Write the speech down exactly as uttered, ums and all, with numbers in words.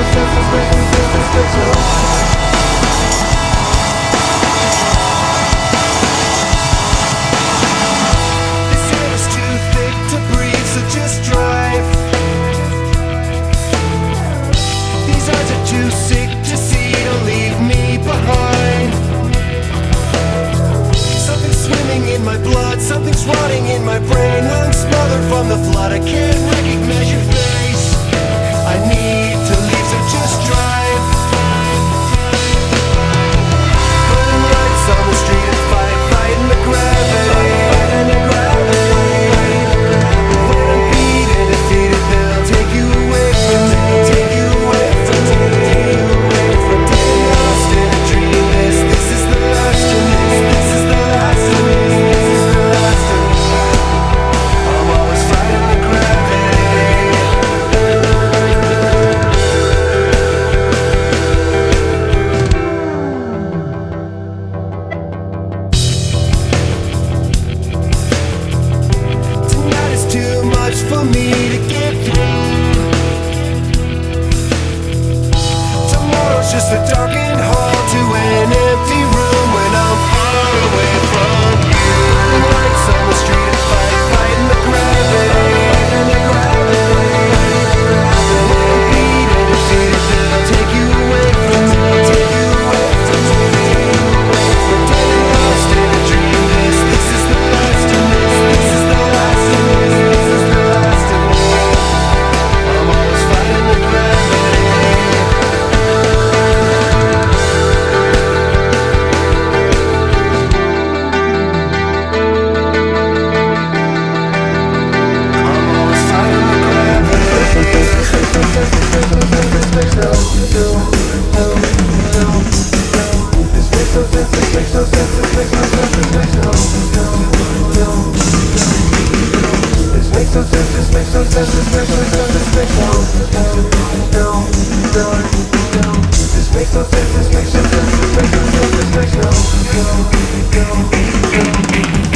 Too sick to see to leave me behind. Something's swimming in my blood, something's rotting in my brain. I'm smothered from the flood, I can't recognize your face. I need to leave, so just drive. Burning lights on the street and fight, fighting the gravity. Fighting the gravity. When I'm beaten, defeated, they'll take you away from me. Take you away from me. For me to get through. Tomorrow's just a darkened hall to an empty room when I'm far away from you. Lights on the street and fight, fighting the gravity. Fighting the gravity. When I'm beaten, defeated, they'll take you away from me. Take you away from me. We're dead and lost in a dream. This, this is the last of this. This is the last of this. This makes no sense, this makes no sense, this makes no sense, this makes no sense, this makes no sense.